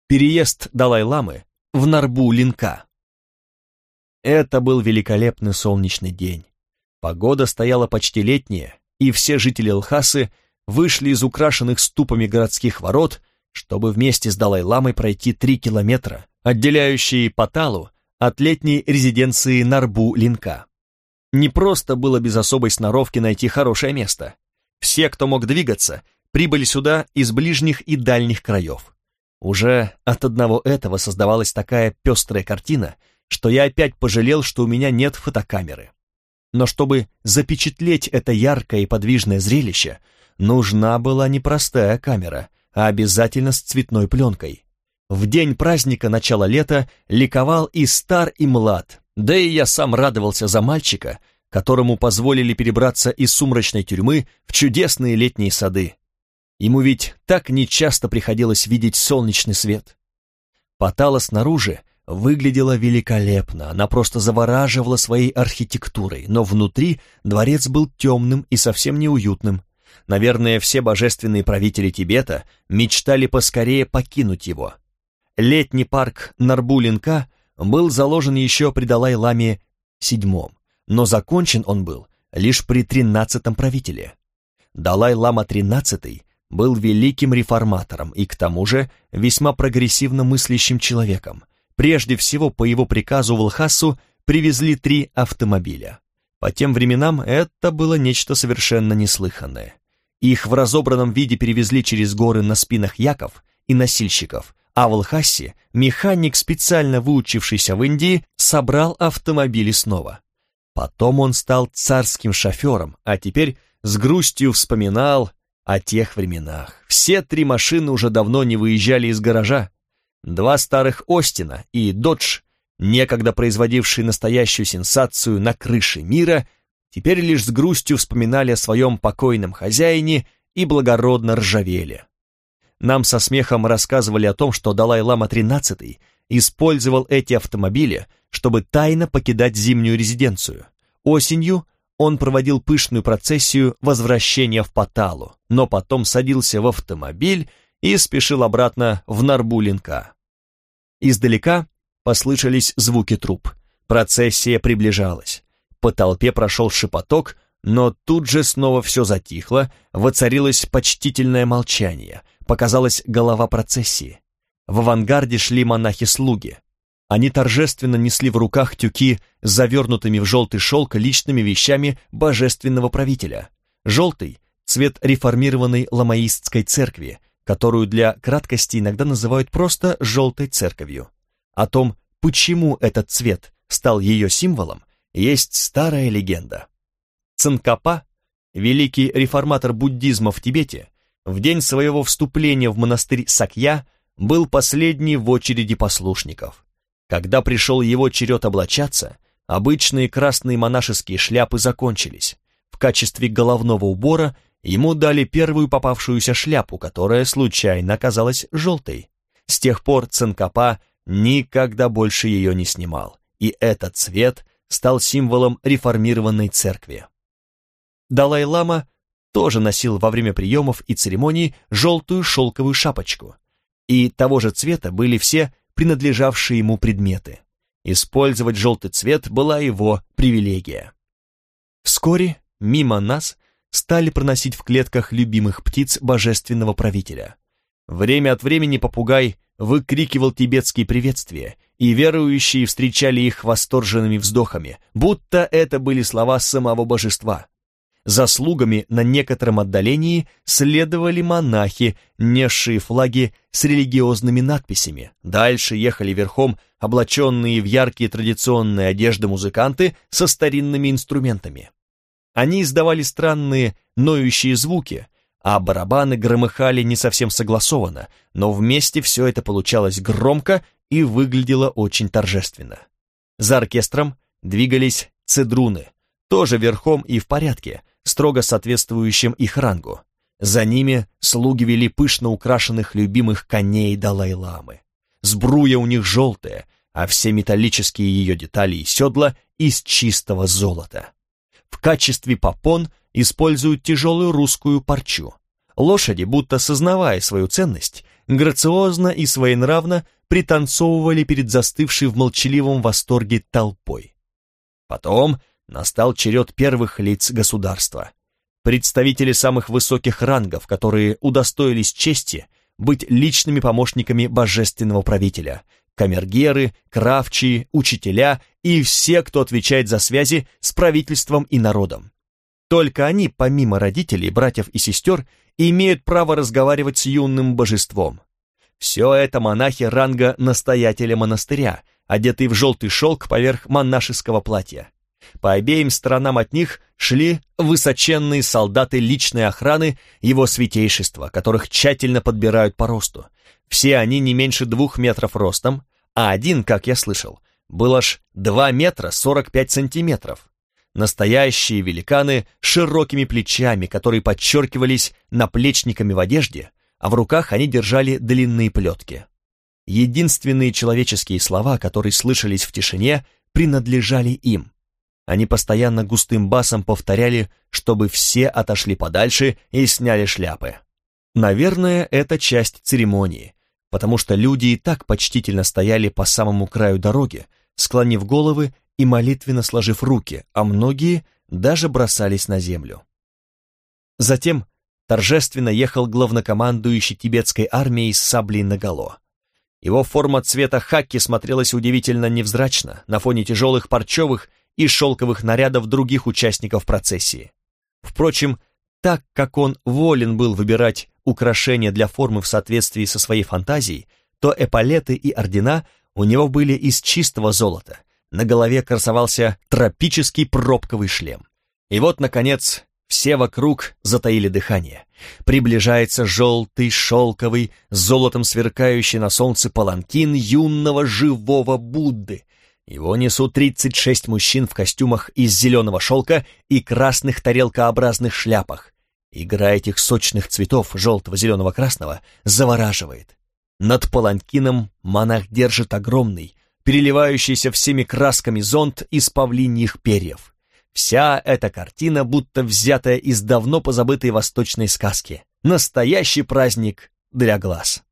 Переезд Далай-ламы в Нарбу-Линка. Это был великолепный солнечный день. Погода стояла почти летняя, и все жители Лхасы вышли из украшенных ступами городских ворот, чтобы вместе с Далай-ламой пройти 3 километра, отделяющие Паталу от летней резиденции Нарбу-Линка. Не просто было без особой сноровки найти хорошее место. Все, кто мог двигаться, прибыли сюда из ближних и дальних краев. Уже от одного этого создавалась такая пестрая картина, что я опять пожалел, что у меня нет фотокамеры. Но чтобы запечатлеть это яркое и подвижное зрелище, нужна была не простая камера, а обязательно с цветной пленкой. В день праздника начала лета ликовал и стар, и млад, да и я сам радовался за мальчика, которому позволили перебраться из сумрачной тюрьмы в чудесные летние сады. Ему ведь так нечасто приходилось видеть солнечный свет. Патала снаружи выглядела великолепно, она просто завораживала своей архитектурой, но внутри дворец был темным и совсем неуютным. Наверное, все божественные правители Тибета мечтали поскорее покинуть его. Летний парк Нарбу-Линка был заложен еще при Далай-ламе VII, но закончен он был лишь при 13-м правителе. Далай-лама XIII был великим реформатором и, к тому же, весьма прогрессивно мыслящим человеком. Прежде всего, по его приказу в Лхасу привезли 3 автомобиля. По тем временам это было нечто совершенно неслыханное. Их в разобранном виде перевезли через горы на спинах яков и носильщиков, а в Лхасе механик, специально выучившийся в Индии, собрал автомобили снова. Потом он стал царским шофером, а теперь с грустью вспоминал о тех временах. Все 3 машины уже давно не выезжали из гаража. 2 старых Остина и Додж, некогда производившие настоящую сенсацию на крыше мира, теперь лишь с грустью вспоминали о своем покойном хозяине и благородно ржавели. Нам со смехом рассказывали о том, что Далай-лама XIII использовал эти автомобили, чтобы тайно покидать зимнюю резиденцию. Осенью он проводил пышную процессию возвращения в Паталу, но потом садился в автомобиль и спешил обратно в Нарбу-Линка. Издалека послышались звуки труп. Процессия приближалась. По толпе прошел шепоток, но тут же снова все затихло, воцарилось почтительное молчание, показалась голова процессии. В авангарде шли монахи-слуги. Они торжественно несли в руках тюки с завернутыми в желтый шелк личными вещами божественного правителя. Желтый — цвет реформированной ламаистской церкви, которую для краткости иногда называют просто «желтой церковью». О том, почему этот цвет стал ее символом, есть старая легенда. Цанкапа, великий реформатор буддизма в Тибете, в день своего вступления в монастырь Сакья был последний в очереди послушников. Когда пришел его черед облачаться, обычные красные монашеские шляпы закончились. В качестве головного убора ему дали первую попавшуюся шляпу, которая случайно оказалась желтой. С тех пор Цанкапа никогда больше ее не снимал, и этот цвет стал символом реформированной церкви. Далай-лама тоже носил во время приемов и церемоний желтую шелковую шапочку, и того же цвета были все принадлежавшие ему предметы. Использовать желтый цвет была его привилегия. Вскоре мимо нас стали проносить в клетках любимых птиц божественного правителя. Время от времени попугай выкрикивал тибетские приветствия, и верующие встречали их восторженными вздохами, будто это были слова самого божества. За слугами на некотором отдалении следовали монахи, несшие флаги с религиозными надписями. Дальше ехали верхом облаченные в яркие традиционные одежды музыканты со старинными инструментами. Они издавали странные ноющие звуки, а барабаны громыхали не совсем согласованно, но вместе все это получалось громко и выглядело очень торжественно. За оркестром двигались цедруны, тоже верхом и в порядке, строго соответствующим их рангу. За ними слуги вели пышно украшенных любимых коней Далай-ламы. Сбруя у них желтая, а все металлические ее детали и седла из чистого золота. В качестве попон используют тяжелую русскую парчу. Лошади, будто сознавая свою ценность, грациозно и своенравно пританцовывали перед застывшей в молчаливом восторге толпой. Потом настал черед первых лиц государства. Представители самых высоких рангов, которые удостоились чести быть личными помощниками божественного правителя, камергеры, кравчие, учителя и все, кто отвечает за связи с правительством и народом. Только они, помимо родителей, братьев и сестер, имеют право разговаривать с юным божеством. Все это монахи ранга настоятеля монастыря, одетые в желтый шелк поверх монашеского платья. По обеим сторонам от них шли высоченные солдаты личной охраны его святейшества, которых тщательно подбирают по росту. Все они не меньше 2 метров ростом, а один, как я слышал, был аж 2 метра 45 сантиметров. Настоящие великаны с широкими плечами, которые подчеркивались наплечниками в одежде, а в руках они держали длинные плетки. Единственные человеческие слова, которые слышались в тишине, принадлежали им. Они постоянно густым басом повторяли, чтобы все отошли подальше и сняли шляпы. Наверное, это часть церемонии, потому что люди и так почтительно стояли по самому краю дороги, склонив головы и молитвенно сложив руки, а многие даже бросались на землю. Затем торжественно ехал главнокомандующий тибетской армией с саблей наголо. Его форма цвета хаки смотрелась удивительно невзрачно на фоне тяжелых парчевых и шелковых нарядов других участников процессии. Впрочем, так как он волен был выбирать украшения для формы в соответствии со своей фантазией, то эполеты и ордена у него были из чистого золота, на голове красовался тропический пробковый шлем. И вот, наконец, все вокруг затаили дыхание. Приближается желтый, шелковый, с золотом сверкающий на солнце паланкин юного живого Будды. Его несут 36 мужчин в костюмах из зеленого шелка и красных тарелкообразных шляпах. Игра этих сочных цветов, желтого, зеленого, красного, завораживает. Над паланкином монах держит огромный, переливающийся всеми красками зонт из павлиньих перьев. Вся эта картина будто взятая из давно позабытой восточной сказки. Настоящий праздник для глаз.